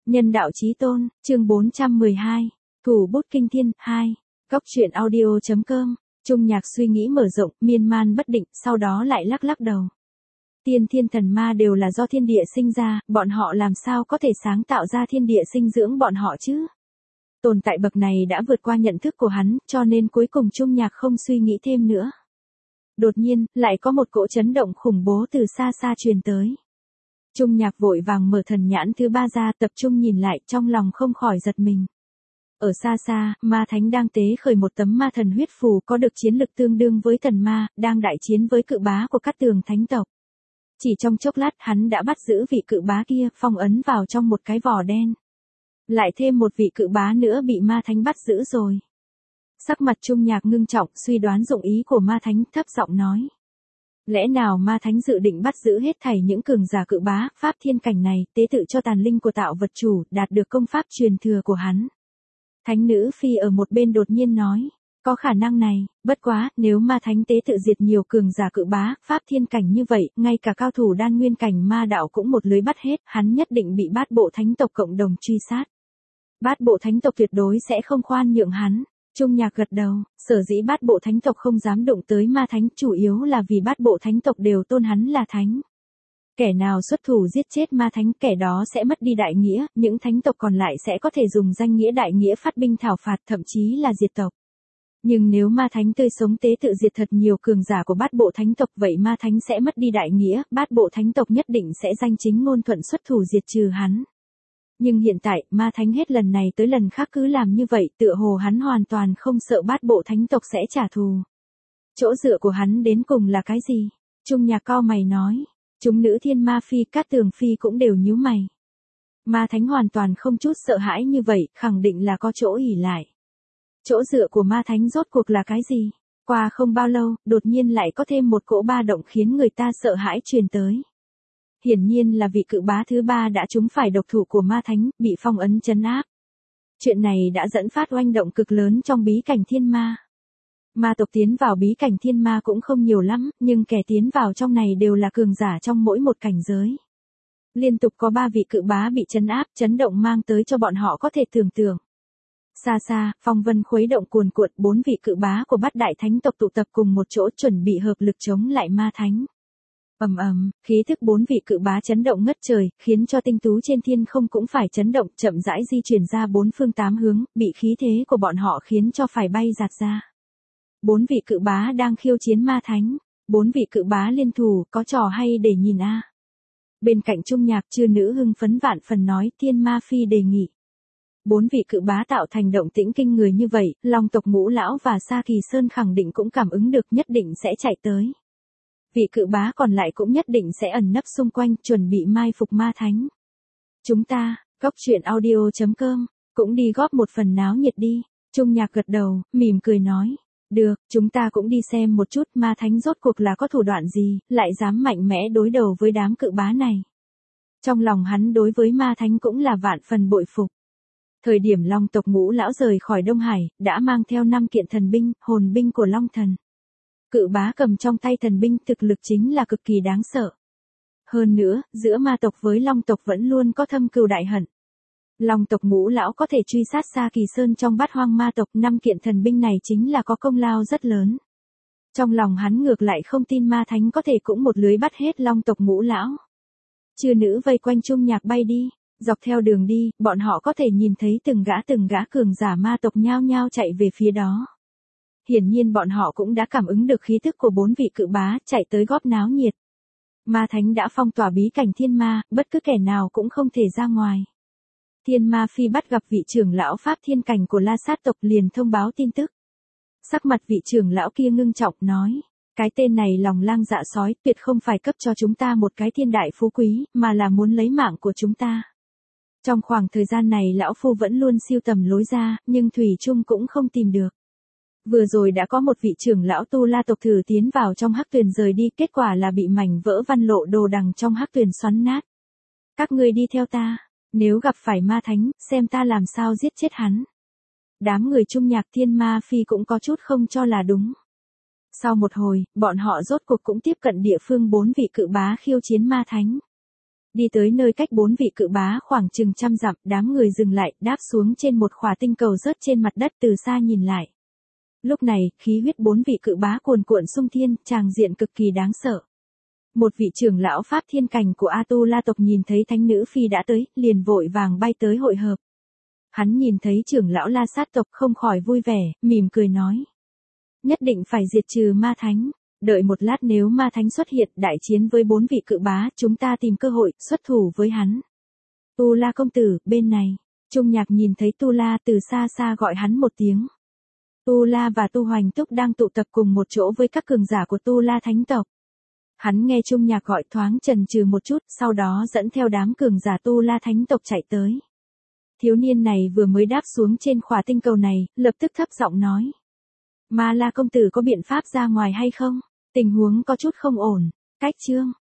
Nhân đạo chí tôn, chương 412. Thủ bút kinh thiên, 2. Góc truyện audio.com. Trung Nhạc suy nghĩ mở rộng, miên man bất định, sau đó lại lắc lắc đầu. Tiên thiên thần ma đều là do thiên địa sinh ra, bọn họ làm sao có thể sáng tạo ra thiên địa sinh dưỡng bọn họ chứ? Tồn tại bậc này đã vượt qua nhận thức của hắn, cho nên cuối cùng Trung Nhạc không suy nghĩ thêm nữa. Đột nhiên, lại có một cỗ chấn động khủng bố từ xa xa truyền tới. Trung Nhạc vội vàng mở thần nhãn thứ ba ra, tập trung nhìn lại, trong lòng không khỏi giật mình. Ở xa xa, ma thánh đang tế khởi một tấm ma thần huyết phù có được chiến lực tương đương với thần ma, đang đại chiến với cự bá của Cát Tường thánh tộc. Chỉ trong chốc lát hắn đã bắt giữ vị cự bá kia, phong ấn vào trong một cái vỏ đen. Lại thêm một vị cự bá nữa bị ma thánh bắt giữ rồi. Sắc mặt Trung Nhạc ngưng trọng, suy đoán dụng ý của ma thánh, thấp giọng nói. Lẽ nào ma thánh dự định bắt giữ hết thảy những cường giả cự bá, pháp thiên cảnh này, tế tự cho tàn linh của tạo vật chủ, đạt được công pháp truyền thừa của hắn. Thánh nữ phi ở một bên đột nhiên nói, có khả năng này, bất quá, nếu ma thánh tế tự diệt nhiều cường giả cự bá, pháp thiên cảnh như vậy, ngay cả cao thủ đan nguyên cảnh ma đạo cũng một lưới bắt hết, hắn nhất định bị bát bộ thánh tộc cộng đồng truy sát. Bát bộ thánh tộc tuyệt đối sẽ không khoan nhượng hắn. Trung Nhạc gật đầu, sở dĩ bát bộ thánh tộc không dám đụng tới ma thánh chủ yếu là vì bát bộ thánh tộc đều tôn hắn là thánh. Kẻ nào xuất thủ giết chết ma thánh, kẻ đó sẽ mất đi đại nghĩa, những thánh tộc còn lại sẽ có thể dùng danh nghĩa đại nghĩa phát binh thảo phạt, thậm chí là diệt tộc. Nhưng nếu ma thánh tươi sống tế tự diệt thật nhiều cường giả của bát bộ thánh tộc, vậy ma thánh sẽ mất đi đại nghĩa, bát bộ thánh tộc nhất định sẽ danh chính ngôn thuận xuất thủ diệt trừ hắn. Nhưng hiện tại, ma thánh hết lần này tới lần khác cứ làm như vậy, tựa hồ hắn hoàn toàn không sợ bát bộ thánh tộc sẽ trả thù. Chỗ dựa của hắn đến cùng là cái gì? Trung Nhạc cau mày nói. Chúng nữ thiên ma phi, Cát Tường phi cũng đều nhíu mày. Ma thánh hoàn toàn không chút sợ hãi như vậy, khẳng định là có chỗ ỷ lại. Chỗ dựa của ma thánh rốt cuộc là cái gì? Qua không bao lâu, đột nhiên lại có thêm một cỗ ba động khiến người ta sợ hãi truyền tới. Hiển nhiên là vị cự bá thứ ba đã trúng phải độc thủ của ma thánh, bị phong ấn trấn áp. Chuyện này đã dẫn phát oanh động cực lớn trong bí cảnh thiên ma. Ma tộc tiến vào bí cảnh thiên ma cũng không nhiều lắm, nhưng kẻ tiến vào trong này đều là cường giả trong mỗi một cảnh giới. Liên tục có 3 vị cự bá bị trấn áp, chấn động mang tới cho bọn họ có thể tưởng tượng. Xa xa, phong vân khuấy động cuồn cuộn, 4 vị cự bá của bát đại thánh tộc tụ tập cùng một chỗ chuẩn bị hợp lực chống lại ma thánh. Ầm ầm, khí thức 4 vị cự bá chấn động ngất trời, khiến cho tinh tú trên thiên không cũng phải chấn động, chậm rãi di chuyển ra 4 phương 8 hướng, bị khí thế của bọn họ khiến cho phải bay giạt ra. 4 vị cự bá đang khiêu chiến ma thánh, 4 vị cự bá liên thủ, có trò hay để nhìn a. Bên cạnh Trung Nhạc, Chư nữ hưng phấn vạn phần nói, Thiên Ma phi đề nghị. 4 vị cự bá tạo thành động tĩnh kinh người như vậy, Long tộc Ngũ lão và Sa Kỳ Sơn khẳng định cũng cảm ứng được, nhất định sẽ chạy tới. Vị cự bá còn lại cũng nhất định sẽ ẩn nấp xung quanh, chuẩn bị mai phục ma thánh. Chúng ta, góc truyện audio.com, cũng đi góp một phần náo nhiệt đi. Trung Nhạc gật đầu, mỉm cười nói. Được, chúng ta cũng đi xem một chút ma thánh rốt cuộc là có thủ đoạn gì, lại dám mạnh mẽ đối đầu với đám cự bá này. Trong lòng hắn đối với ma thánh cũng là vạn phần bội phục. Thời điểm Long tộc Ngũ lão rời khỏi Đông Hải, đã mang theo 5 kiện thần binh, hồn binh của Long thần. Cự bá cầm trong tay thần binh, thực lực chính là cực kỳ đáng sợ. Hơn nữa, giữa ma tộc với Long tộc vẫn luôn có thâm cừu đại hận. Long tộc Ngũ lão có thể truy sát Sa Kỳ Sơn trong bát hoang ma tộc, 5 kiện thần binh này chính là có công lao rất lớn. Trong lòng hắn ngược lại không tin ma thánh có thể cũng một lưới bắt hết Long tộc Ngũ lão. Chư nữ vây quanh Trung Nhạc bay đi, dọc theo đường đi, bọn họ có thể nhìn thấy từng gã cường giả ma tộc nhao nhao chạy về phía đó. Hiển nhiên bọn họ cũng đã cảm ứng được khí tức của 4 vị cự bá, chạy tới góp náo nhiệt. Ma thánh đã phong tỏa bí cảnh thiên ma, bất cứ kẻ nào cũng không thể ra ngoài. Thiên ma phi bắt gặp vị trưởng lão pháp thiên cảnh của La Sát tộc, liền thông báo tin tức. Sắc mặt vị trưởng lão kia ngưng trọng nói, cái tên này lòng lang dạ sói, tuyệt không phải cấp cho chúng ta một cái thiên đại phú quý, mà là muốn lấy mạng của chúng ta. Trong khoảng thời gian này lão phu vẫn luôn siêu tầm lối ra, nhưng thủy chung cũng không tìm được. Vừa rồi đã có một vị trưởng lão Tu La tộc thử tiến vào trong hắc tuyền rời đi, kết quả là bị mảnh vỡ văn lộ đồ đằng trong hắc tuyền xoắn nát. Các ngươi đi theo ta. Nếu gặp phải ma thánh, xem ta làm sao giết chết hắn. Đám người Trung Nhạc Thiên Ma phi cũng có chút không cho là đúng. Sau một hồi, bọn họ rốt cuộc cũng tiếp cận địa phương 4 vị cự bá khiêu chiến ma thánh. Đi tới nơi cách 4 vị cự bá khoảng chừng 100 dặm, đám người dừng lại, đáp xuống trên một khỏa tinh cầu rớt trên mặt đất từ xa nhìn lại. Lúc này, khí huyết 4 vị cự bá cuồn cuộn xung thiên, tràng diện cực kỳ đáng sợ. Một vị trưởng lão Pháp Thiên Cảnh của Atula tộc nhìn thấy thánh nữ phi đã tới, liền vội vàng bay tới hội hợp. Hắn nhìn thấy trưởng lão La Sát tộc không khỏi vui vẻ, mỉm cười nói. Nhất định phải diệt trừ ma thánh. Đợi một lát nếu ma thánh xuất hiện đại chiến với 4 vị cự bá, chúng ta tìm cơ hội, xuất thủ với hắn. Tu La công tử, bên này. Trung Nhạc nhìn thấy Tu La từ xa xa gọi hắn một tiếng. Tu La và Tu Hoành Túc đang tụ tập cùng một chỗ với các cường giả của Tu La thánh tộc. Hắn nghe Trung Nhạc gọi thoáng chần chừ một chút, sau đó dẫn theo đám cường giả Tu La thánh tộc chạy tới. Thiếu niên này vừa mới đáp xuống trên khỏa tinh cầu này, lập tức thấp giọng nói. Ma La công tử có biện pháp ra ngoài hay không? Tình huống có chút không ổn. Cách chương.